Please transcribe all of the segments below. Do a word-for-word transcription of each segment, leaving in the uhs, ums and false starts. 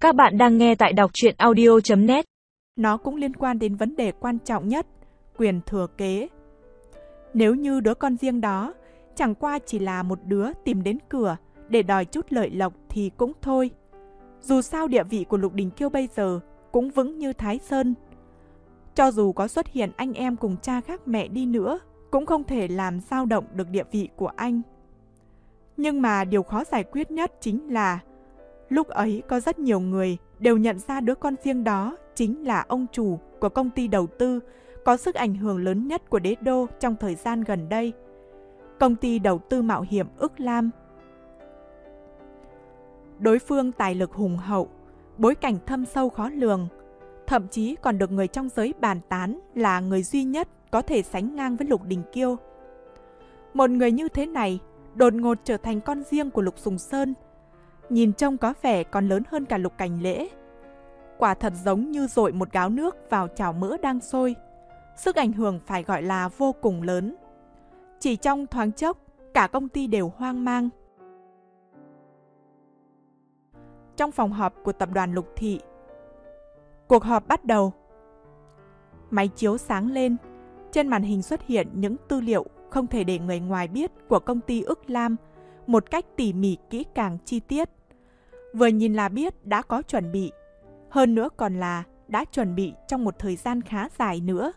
Các bạn đang nghe tại đọc truyện audio chấm net. Nó cũng liên quan đến vấn đề quan trọng nhất, quyền thừa kế. Nếu như đứa con riêng đó chẳng qua chỉ là một đứa tìm đến cửa để đòi chút lợi lộc thì cũng thôi. Dù sao địa vị của Lục Đình Kiêu bây giờ cũng vững như Thái Sơn. Cho dù có xuất hiện anh em cùng cha khác mẹ đi nữa, cũng không thể làm dao động được địa vị của anh. Nhưng mà điều khó giải quyết nhất chính là lúc ấy có rất nhiều người đều nhận ra đứa con riêng đó chính là ông chủ của công ty đầu tư có sức ảnh hưởng lớn nhất của đế đô trong thời gian gần đây. Công ty đầu tư mạo hiểm Ức Lam. Đối phương tài lực hùng hậu, bối cảnh thâm sâu khó lường, thậm chí còn được người trong giới bàn tán là người duy nhất có thể sánh ngang với Lục Đình Kiêu. Một người như thế này đột ngột trở thành con riêng của Lục Sùng Sơn, nhìn trông có vẻ còn lớn hơn cả Lục Cảnh Lễ. Quả thật giống như dội một gáo nước vào chảo mỡ đang sôi. Sức ảnh hưởng phải gọi là vô cùng lớn. Chỉ trong thoáng chốc, cả công ty đều hoang mang. Trong phòng họp của tập đoàn Lục Thị, cuộc họp bắt đầu. Máy chiếu sáng lên, trên màn hình xuất hiện những tư liệu không thể để người ngoài biết của công ty Ức Lam một cách tỉ mỉ kỹ càng chi tiết. Vừa nhìn là biết đã có chuẩn bị, hơn nữa còn là đã chuẩn bị trong một thời gian khá dài nữa.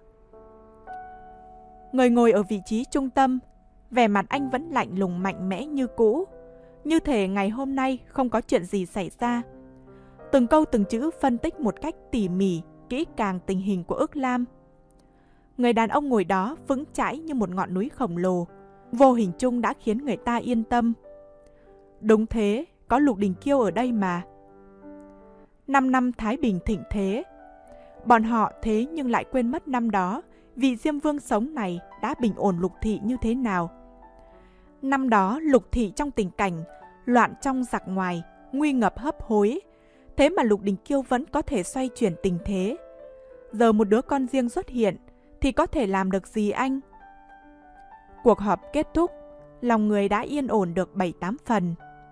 Người ngồi ở vị trí trung tâm, vẻ mặt anh vẫn lạnh lùng mạnh mẽ như cũ, như thể ngày hôm nay không có chuyện gì xảy ra. Từng câu từng chữ phân tích một cách tỉ mỉ, kỹ càng tình hình của Ức Lam. Người đàn ông ngồi đó vững chãi như một ngọn núi khổng lồ, vô hình chung đã khiến người ta yên tâm. Đúng thế, có Lục Đình Kiêu ở đây mà. Năm năm Thái Bình thịnh thế. Bọn họ thế nhưng lại quên mất năm đó vị Diêm Vương sống này đã bình ổn Lục Thị như thế nào. Năm đó Lục Thị trong tình cảnh loạn trong giặc ngoài, nguy ngập hấp hối, thế mà Lục Đình Kiêu vẫn có thể xoay chuyển tình thế. Giờ một đứa con riêng xuất hiện thì có thể làm được gì anh? Cuộc họp kết thúc, lòng người đã yên ổn được bảy tám phần.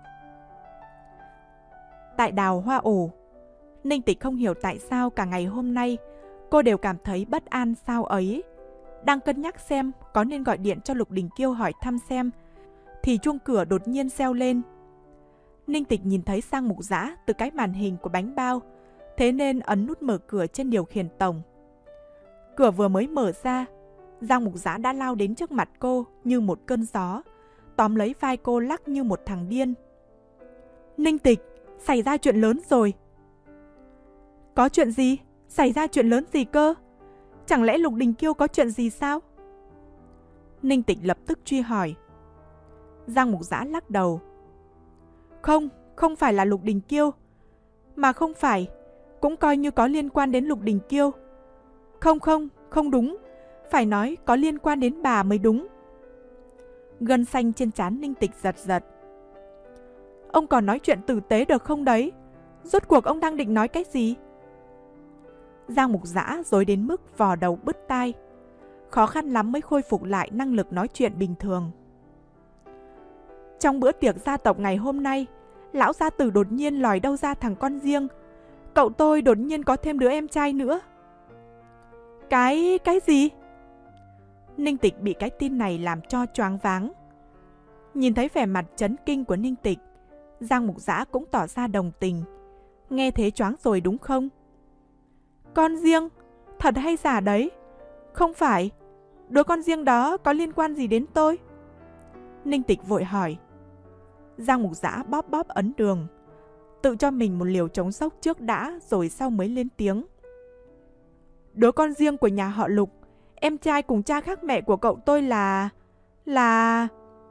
Tại đào hoa ổ, Ninh Tịch không hiểu tại sao cả ngày hôm nay cô đều cảm thấy bất an sao ấy. Đang cân nhắc xem có nên gọi điện cho Lục Đình Kiêu hỏi thăm xem, thì chuông cửa đột nhiên reo lên. Ninh Tịch nhìn thấy Giang Mục Dã từ cái màn hình của bánh bao, thế nên ấn nút mở cửa trên điều khiển tổng. Cửa vừa mới mở ra, Giang Mục Dã đã lao đến trước mặt cô như một cơn gió, tóm lấy vai cô lắc như một thằng điên. Ninh Tịch, xảy ra chuyện lớn rồi. Có chuyện gì? Xảy ra chuyện lớn gì cơ? Chẳng lẽ Lục Đình Kiêu có chuyện gì sao? Ninh Tịch lập tức truy hỏi. Giang Mục Dã lắc đầu. Không, không phải là Lục Đình Kiêu. Mà không phải, cũng coi như có liên quan đến Lục Đình Kiêu. Không không, không đúng. Phải nói có liên quan đến bà mới đúng. Gân xanh trên trán Ninh Tịch giật giật. Ông còn nói chuyện tử tế được không đấy? Rốt cuộc ông đang định nói cái gì? Giang Mục Dã rối đến mức vò đầu bứt tai, khó khăn lắm mới khôi phục lại năng lực nói chuyện bình thường. Trong bữa tiệc gia tộc ngày hôm nay, lão gia tử đột nhiên lòi đâu ra thằng con riêng. Cậu tôi đột nhiên có thêm đứa em trai nữa. Cái... cái gì? Ninh Tịch bị cái tin này làm cho choáng váng. Nhìn thấy vẻ mặt chấn kinh của Ninh Tịch, Giang Mục Dã cũng tỏ ra đồng tình. Nghe thế choáng rồi đúng không? Con riêng? Thật hay giả đấy? Không phải, đứa con riêng đó có liên quan gì đến tôi? Ninh Tịch vội hỏi. Giang Mục Dã bóp bóp ấn đường, tự cho mình một liều chống sốc trước đã rồi sau mới lên tiếng. Đứa con riêng của nhà họ Lục, em trai cùng cha khác mẹ của cậu tôi là... là...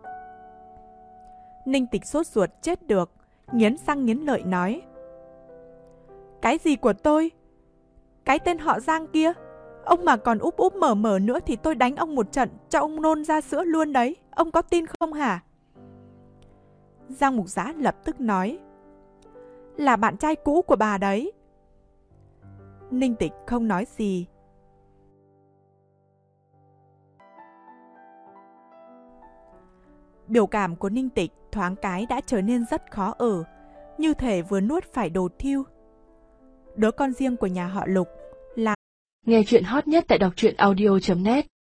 Ninh Tịch sốt ruột chết được, nghiến răng nghiến lợi nói. Cái gì của tôi? Cái tên họ Giang kia, ông mà còn úp úp mở mở nữa thì tôi đánh ông một trận cho ông nôn ra sữa luôn đấy, ông có tin không hả? Giang Mục Dã lập tức nói. Là bạn trai cũ của bà đấy. Ninh Tịch không nói gì. Biểu cảm của Ninh Tịch thoáng cái đã trở nên rất khó ở, như thể vừa nuốt phải đồ thiêu. đứa con riêng của nhà họ Lục, là Nghe chuyện hot nhất tại đọc truyện audio chấm net.